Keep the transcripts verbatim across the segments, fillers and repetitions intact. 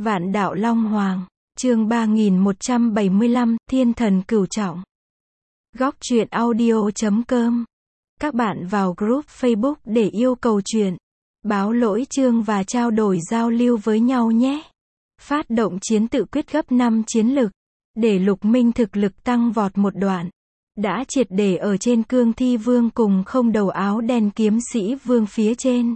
Vạn đạo Long Hoàng, chương ba nghìn một trăm bảy mươi lăm, Thiên thần cửu trọng. Góc truyện audio chấm com. Các bạn vào group Facebook để yêu cầu truyện, báo lỗi chương và trao đổi giao lưu với nhau nhé. Phát động chiến tự quyết gấp năm chiến lực, để Lục Minh thực lực tăng vọt một đoạn. Đã triệt để ở trên Cương Thi Vương cùng không đầu áo đen kiếm sĩ vương phía trên.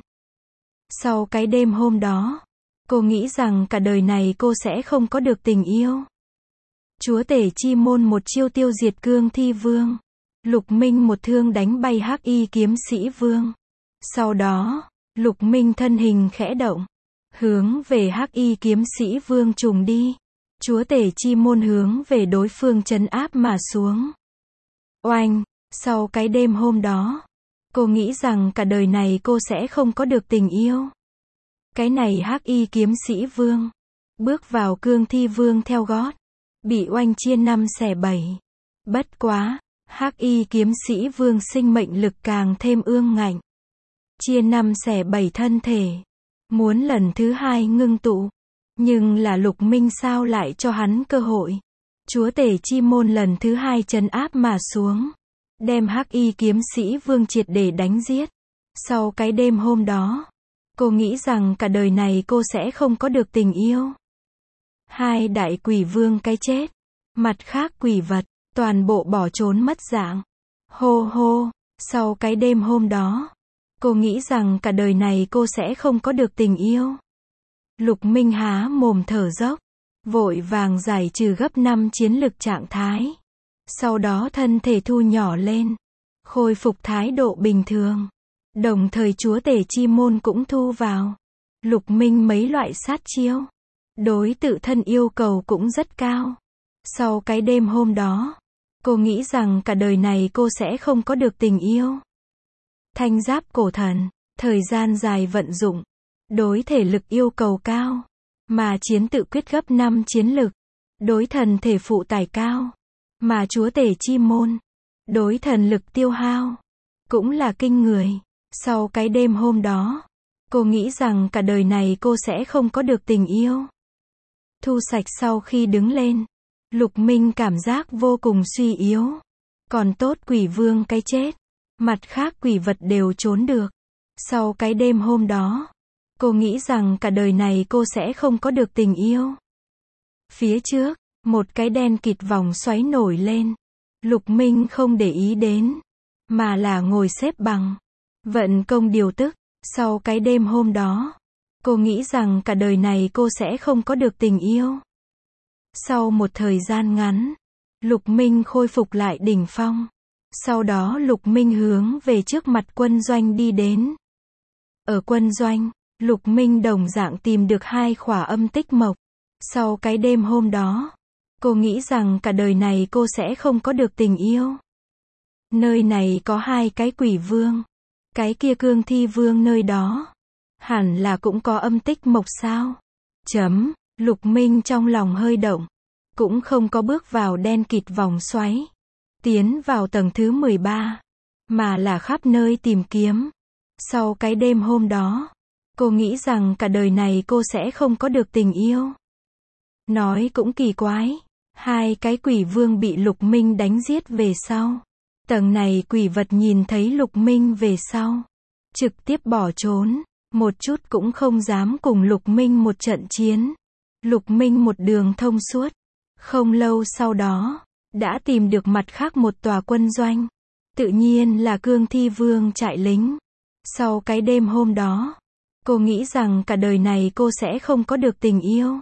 Sau cái đêm hôm đó, cô nghĩ rằng cả đời này cô sẽ không có được tình yêu. Chúa tể chi môn một chiêu tiêu diệt Cương Thi Vương. Lục Minh một thương đánh bay Hắc Y kiếm sĩ vương. Sau đó, Lục Minh thân hình khẽ động, hướng về Hắc Y kiếm sĩ vương trùng đi. Chúa tể chi môn hướng về đối phương trấn áp mà xuống. Oanh, sau cái đêm hôm đó, cô nghĩ rằng cả đời này cô sẽ không có được tình yêu. Cái này Hắc Y kiếm sĩ vương, bước vào Cương Thi Vương theo gót, bị oanh chia năm xẻ bảy. Bất quá, Hắc Y kiếm sĩ vương sinh mệnh lực càng thêm ương ngạnh. Chia năm xẻ bảy thân thể, muốn lần thứ hai ngưng tụ. Nhưng là Lục Minh sao lại cho hắn cơ hội. Chúa tể chi môn lần thứ hai trấn áp mà xuống, đem Hắc Y kiếm sĩ vương triệt để đánh giết. Sau cái đêm hôm đó, cô nghĩ rằng cả đời này cô sẽ không có được tình yêu. Hai đại quỷ vương cái chết, mặt khác quỷ vật, toàn bộ bỏ trốn mất dạng. Hô hô, sau cái đêm hôm đó, cô nghĩ rằng cả đời này cô sẽ không có được tình yêu. Lục Minh há mồm thở dốc, vội vàng giải trừ gấp năm chiến lực trạng thái. Sau đó thân thể thu nhỏ lên, khôi phục thái độ bình thường. Đồng thời chúa tể chi môn cũng thu vào. Lục Minh mấy loại sát chiêu, đối tự thân yêu cầu cũng rất cao. Sau cái đêm hôm đó, cô nghĩ rằng cả đời này cô sẽ không có được tình yêu. Thanh giáp cổ thần, thời gian dài vận dụng, đối thể lực yêu cầu cao, mà chiến tự quyết gấp năm chiến lực, đối thần thể phụ tải cao, mà chúa tể chi môn, đối thần lực tiêu hao, cũng là kinh người. Sau cái đêm hôm đó, cô nghĩ rằng cả đời này cô sẽ không có được tình yêu. Thu sạch sau khi đứng lên, Lục Minh cảm giác vô cùng suy yếu. Còn tốt quỷ vương cái chết, mặt khác quỷ vật đều trốn được. Sau cái đêm hôm đó, cô nghĩ rằng cả đời này cô sẽ không có được tình yêu. Phía trước, một cái đen kịt vòng xoáy nổi lên. Lục Minh không để ý đến, mà là ngồi xếp bằng, vận công điều tức. Sau cái đêm hôm đó, cô nghĩ rằng cả đời này cô sẽ không có được tình yêu. Sau một thời gian ngắn, Lục Minh khôi phục lại đỉnh phong. Sau đó Lục Minh hướng về trước mặt quân doanh đi đến. Ở quân doanh, Lục Minh đồng dạng tìm được hai khỏa âm tích mộc. Sau cái đêm hôm đó, cô nghĩ rằng cả đời này cô sẽ không có được tình yêu. Nơi này có hai cái quỷ vương. Cái kia Cương Thi Vương nơi đó, hẳn là cũng có âm tích mộc sao? Chấm, Lục Minh trong lòng hơi động, cũng không có bước vào đen kịt vòng xoáy, tiến vào tầng thứ mười ba, mà là khắp nơi tìm kiếm. Sau cái đêm hôm đó, cô nghĩ rằng cả đời này cô sẽ không có được tình yêu. Nói cũng kỳ quái, hai cái quỷ vương bị Lục Minh đánh giết về sau. Tầng này quỷ vật nhìn thấy Lục Minh về sau, trực tiếp bỏ trốn, một chút cũng không dám cùng Lục Minh một trận chiến. Lục Minh một đường thông suốt, không lâu sau đó, đã tìm được mặt khác một tòa quân doanh. Tự nhiên là Cương Thi Vương trại lính. Sau cái đêm hôm đó, cô nghĩ rằng cả đời này cô sẽ không có được tình yêu.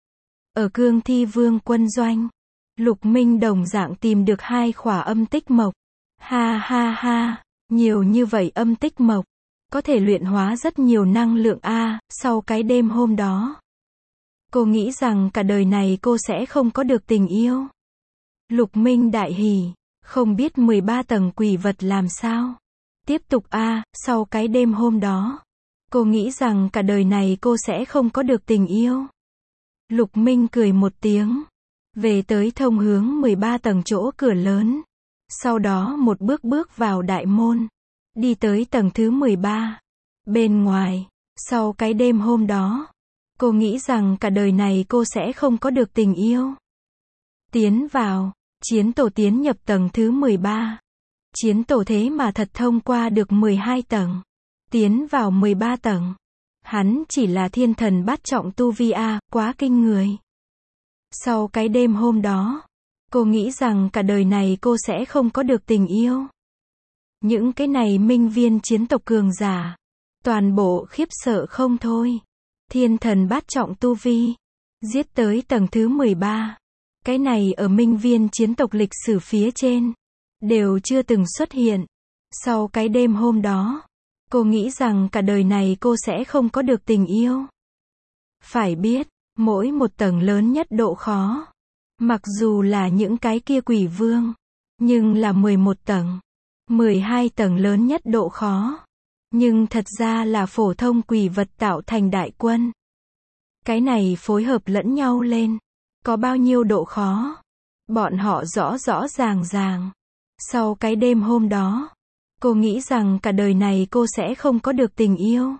Ở Cương Thi Vương quân doanh, Lục Minh đồng dạng tìm được hai khỏa âm tích mộc. Ha ha ha, nhiều như vậy âm tích mộc, có thể luyện hóa rất nhiều năng lượng a. Sau cái đêm hôm đó, cô nghĩ rằng cả đời này cô sẽ không có được tình yêu. Lục Minh đại hỉ, không biết mười ba tầng quỷ vật làm sao. Tiếp tục a. Sau cái đêm hôm đó, cô nghĩ rằng cả đời này cô sẽ không có được tình yêu. Lục Minh cười một tiếng, về tới thông hướng mười ba tầng chỗ cửa lớn. Sau đó một bước bước vào đại môn, đi tới tầng thứ mười ba. Bên ngoài, sau cái đêm hôm đó, Cô nghĩ rằng cả đời này cô sẽ không có được tình yêu. Tiến vào, chiến tổ tiến nhập tầng thứ mười ba. Chiến tổ thế mà thật thông qua được mười hai tầng. Tiến vào mười ba tầng. Hắn chỉ là thiên thần bát trọng tu vi a, quá kinh người. Sau cái đêm hôm đó, cô nghĩ rằng cả đời này cô sẽ không có được tình yêu. Những cái này minh viên chiến tộc cường giả, toàn bộ khiếp sợ không thôi. Thiên thần bát trọng tu vi, giết tới tầng thứ mười ba. Cái này ở minh viên chiến tộc lịch sử phía trên, đều chưa từng xuất hiện. Sau cái đêm hôm đó, cô nghĩ rằng cả đời này cô sẽ không có được tình yêu. Phải biết, mỗi một tầng lớn nhất độ khó. Mặc dù là những cái kia quỷ vương, nhưng là mười một tầng. mười hai tầng lớn nhất độ khó. Nhưng thật ra là phổ thông quỷ vật tạo thành đại quân. Cái này phối hợp lẫn nhau lên. Có bao nhiêu độ khó? Bọn họ rõ rõ ràng ràng. Sau cái đêm hôm đó, cô nghĩ rằng cả đời này cô sẽ không có được tình yêu.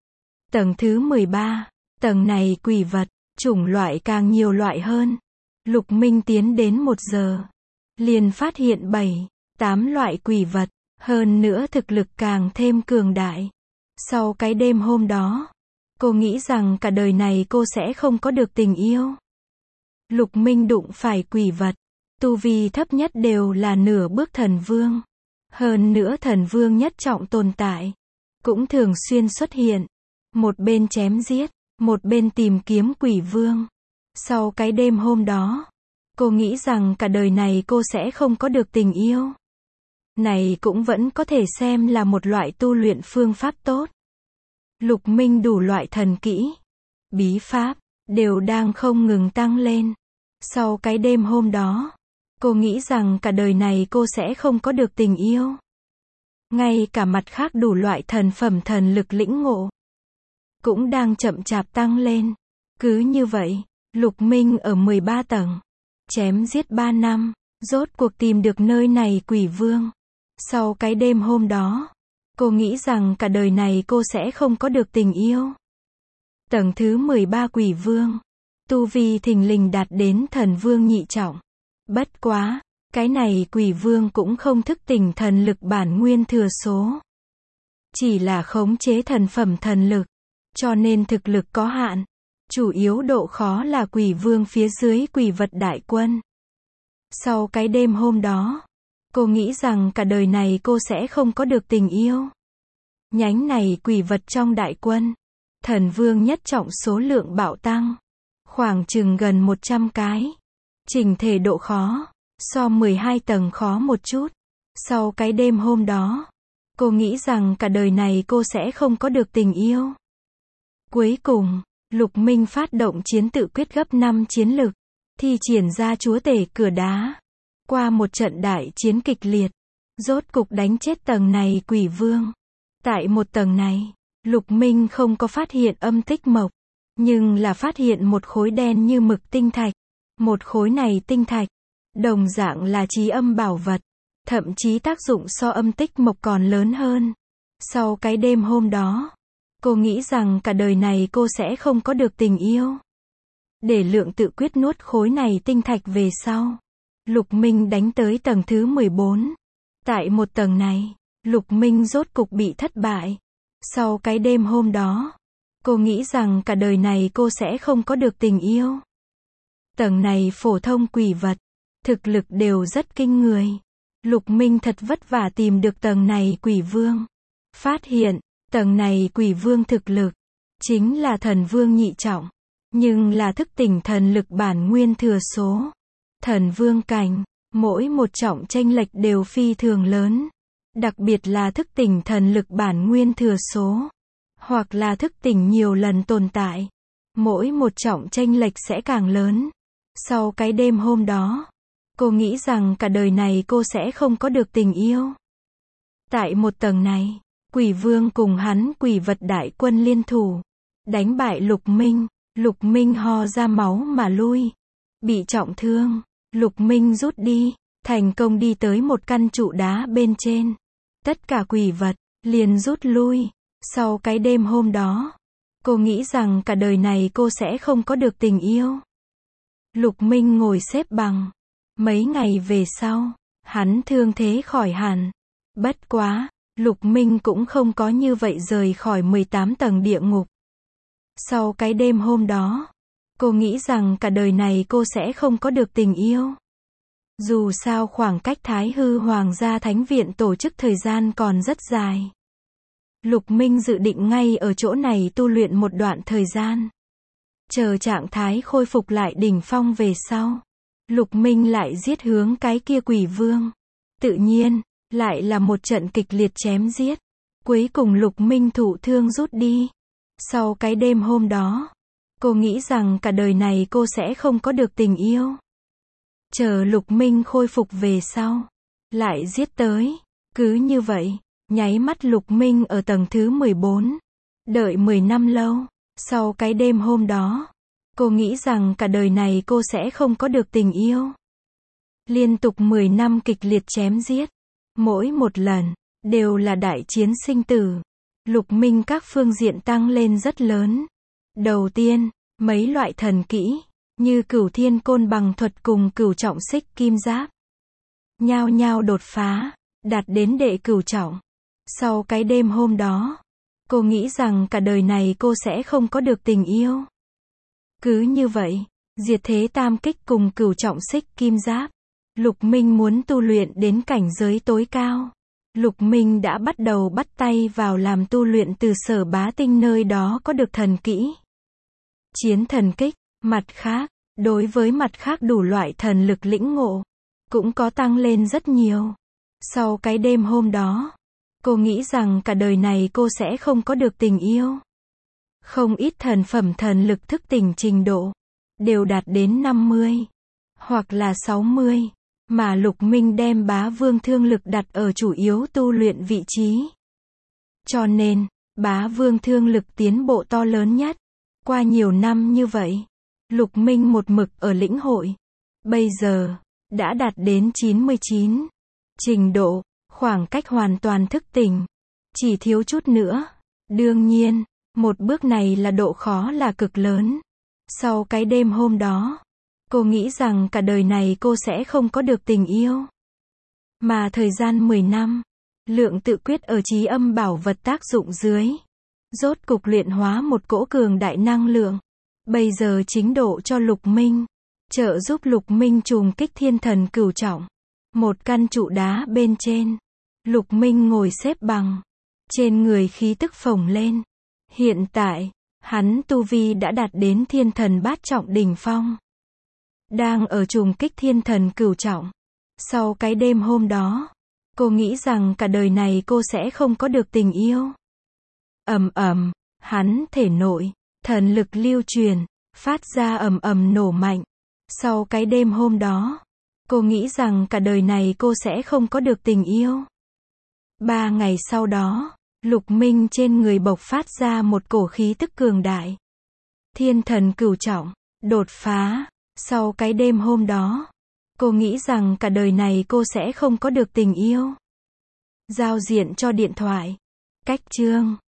Tầng thứ mười ba, tầng này quỷ vật, chủng loại càng nhiều loại hơn. Lục Minh tiến đến một giờ, liền phát hiện bảy, tám loại quỷ vật, hơn nữa thực lực càng thêm cường đại. Sau cái đêm hôm đó, cô nghĩ rằng cả đời này cô sẽ không có được tình yêu. Lục Minh đụng phải quỷ vật, tu vi thấp nhất đều là nửa bước thần vương. Hơn nữa thần vương nhất trọng tồn tại, cũng thường xuyên xuất hiện. Một bên chém giết, một bên tìm kiếm quỷ vương. Sau cái đêm hôm đó, cô nghĩ rằng cả đời này cô sẽ không có được tình yêu. Này cũng vẫn có thể xem là một loại tu luyện phương pháp tốt. Lục Minh đủ loại thần kỹ, bí pháp, đều đang không ngừng tăng lên. Sau cái đêm hôm đó, cô nghĩ rằng cả đời này cô sẽ không có được tình yêu. Ngay cả mặt khác đủ loại thần phẩm thần lực lĩnh ngộ, cũng đang chậm chạp tăng lên. Cứ như vậy, Lục Minh ở mười ba tầng, chém giết ba năm, rốt cuộc tìm được nơi này quỷ vương. Sau cái đêm hôm đó, cô nghĩ rằng cả đời này cô sẽ không có được tình yêu. Tầng thứ mười ba quỷ vương, tu vi thình lình đạt đến thần vương nhị trọng. Bất quá, cái này quỷ vương cũng không thức tỉnh thần lực bản nguyên thừa số. Chỉ là khống chế thần phẩm thần lực, cho nên thực lực có hạn. Chủ yếu độ khó là quỷ vương phía dưới quỷ vật đại quân. Sau cái đêm hôm đó, cô nghĩ rằng cả đời này cô sẽ không có được tình yêu. Nhánh này quỷ vật trong đại quân, thần vương nhất trọng số lượng bạo tăng, khoảng chừng gần một trăm cái. Chỉnh thể độ khó, so mười hai tầng khó một chút. Sau cái đêm hôm đó, cô nghĩ rằng cả đời này cô sẽ không có được tình yêu. Cuối cùng, Lục Minh phát động chiến tự quyết gấp năm chiến lực, thi triển ra chúa tể cửa đá. Qua một trận đại chiến kịch liệt, rốt cục đánh chết tầng này quỷ vương. Tại một tầng này, Lục Minh không có phát hiện âm tích mộc, nhưng là phát hiện một khối đen như mực tinh thạch. Một khối này tinh thạch, đồng dạng là chí âm bảo vật, thậm chí tác dụng so âm tích mộc còn lớn hơn. Sau cái đêm hôm đó, cô nghĩ rằng cả đời này cô sẽ không có được tình yêu. Để lượng tự quyết nuốt khối này tinh thạch về sau, Lục Minh đánh tới tầng thứ mười bốn. Tại một tầng này, Lục Minh rốt cục bị thất bại. Sau cái đêm hôm đó, cô nghĩ rằng cả đời này cô sẽ không có được tình yêu. Tầng này phổ thông quỷ vật, thực lực đều rất kinh người. Lục Minh thật vất vả tìm được tầng này quỷ vương. Phát hiện, tầng này quỷ vương thực lực, chính là thần vương nhị trọng. Nhưng là thức tỉnh thần lực bản nguyên thừa số. Thần vương cảnh, mỗi một trọng chênh lệch đều phi thường lớn. Đặc biệt là thức tỉnh thần lực bản nguyên thừa số. Hoặc là thức tỉnh nhiều lần tồn tại. Mỗi một trọng chênh lệch sẽ càng lớn. Sau cái đêm hôm đó, cô nghĩ rằng cả đời này cô sẽ không có được tình yêu. Tại một tầng này, quỷ vương cùng hắn quỷ vật đại quân liên thủ, đánh bại Lục Minh. Lục Minh ho ra máu mà lui. Bị trọng thương, Lục Minh rút đi, thành công đi tới một căn trụ đá bên trên. Tất cả quỷ vật, liền rút lui. Sau cái đêm hôm đó, Cô nghĩ rằng cả đời này cô sẽ không có được tình yêu. Lục Minh ngồi xếp bằng. Mấy ngày về sau, hắn thương thế khỏi hẳn. Bất quá, Lục Minh cũng không có như vậy rời khỏi mười tám tầng địa ngục. Sau cái đêm hôm đó, cô nghĩ rằng cả đời này cô sẽ không có được tình yêu. Dù sao khoảng cách Thái Hư Hoàng gia Thánh Viện tổ chức thời gian còn rất dài. Lục Minh dự định ngay ở chỗ này tu luyện một đoạn thời gian. Chờ trạng thái khôi phục lại đỉnh phong về sau. Lục Minh lại giết hướng cái kia quỷ vương. Tự nhiên, lại là một trận kịch liệt chém giết. Cuối cùng Lục Minh thụ thương rút đi. Sau cái đêm hôm đó, cô nghĩ rằng cả đời này cô sẽ không có được tình yêu. Chờ Lục Minh khôi phục về sau, lại giết tới. Cứ như vậy, nháy mắt Lục Minh ở tầng thứ mười bốn. Đợi mười năm lâu. Sau cái đêm hôm đó, cô nghĩ rằng cả đời này cô sẽ không có được tình yêu. Liên tục mười năm kịch liệt chém giết. Mỗi một lần, đều là đại chiến sinh tử. Lục Minh các phương diện tăng lên rất lớn. Đầu tiên, mấy loại thần kỹ, như Cửu Thiên Côn Bằng thuật cùng Cửu Trọng Xích Kim Giáp, nhao nhao đột phá, đạt đến đệ cửu trọng. Sau cái đêm hôm đó, cô nghĩ rằng cả đời này cô sẽ không có được tình yêu. Cứ như vậy, Diệt Thế Tam Kích cùng Cửu Trọng Xích Kim Giáp, Lục Minh muốn tu luyện đến cảnh giới tối cao. Lục Minh đã bắt đầu bắt tay vào làm tu luyện từ Sở Bá Tinh nơi đó có được thần kỹ Chiến Thần Kích. Mặt khác, đối với mặt khác đủ loại thần lực lĩnh ngộ, cũng có tăng lên rất nhiều. Sau cái đêm hôm đó, cô nghĩ rằng cả đời này cô sẽ không có được tình yêu. Không ít thần phẩm thần lực thức tỉnh trình độ, đều đạt đến năm mươi, hoặc là sáu mươi, mà Lục Minh đem Bá Vương Thương Lực đặt ở chủ yếu tu luyện vị trí. Cho nên, Bá Vương Thương Lực tiến bộ to lớn nhất. Qua nhiều năm như vậy, Lục Minh một mực ở lĩnh hội. Bây giờ, đã đạt đến chín mươi chín. Trình độ, khoảng cách hoàn toàn thức tỉnh. Chỉ thiếu chút nữa. Đương nhiên, một bước này là độ khó là cực lớn. Sau cái đêm hôm đó, cô nghĩ rằng cả đời này cô sẽ không có được tình yêu. Mà thời gian mười năm, lượng tự quyết ở Chí Âm Bảo Vật tác dụng dưới, rốt cục luyện hóa một cỗ cường đại năng lượng. Bây giờ chính độ cho Lục Minh, trợ giúp Lục Minh trùng kích thiên thần cửu trọng. Một căn trụ đá bên trên, Lục Minh ngồi xếp bằng, trên người khí tức phồng lên. Hiện tại, hắn tu vi đã đạt đến thiên thần bát trọng đỉnh phong. Đang ở trùng kích thiên thần cửu trọng. Sau cái đêm hôm đó, cô nghĩ rằng cả đời này cô sẽ không có được tình yêu. Ầm ầm, hắn thể nội, thần lực lưu truyền, phát ra ầm ầm nổ mạnh. Sau cái đêm hôm đó, cô nghĩ rằng cả đời này cô sẽ không có được tình yêu. Ba ngày sau đó, Lục Minh trên người bộc phát ra một cổ khí tức cường đại. Thiên thần cửu trọng, đột phá. Sau cái đêm hôm đó, cô nghĩ rằng cả đời này cô sẽ không có được tình yêu. Giao diện cho điện thoại. Cách chương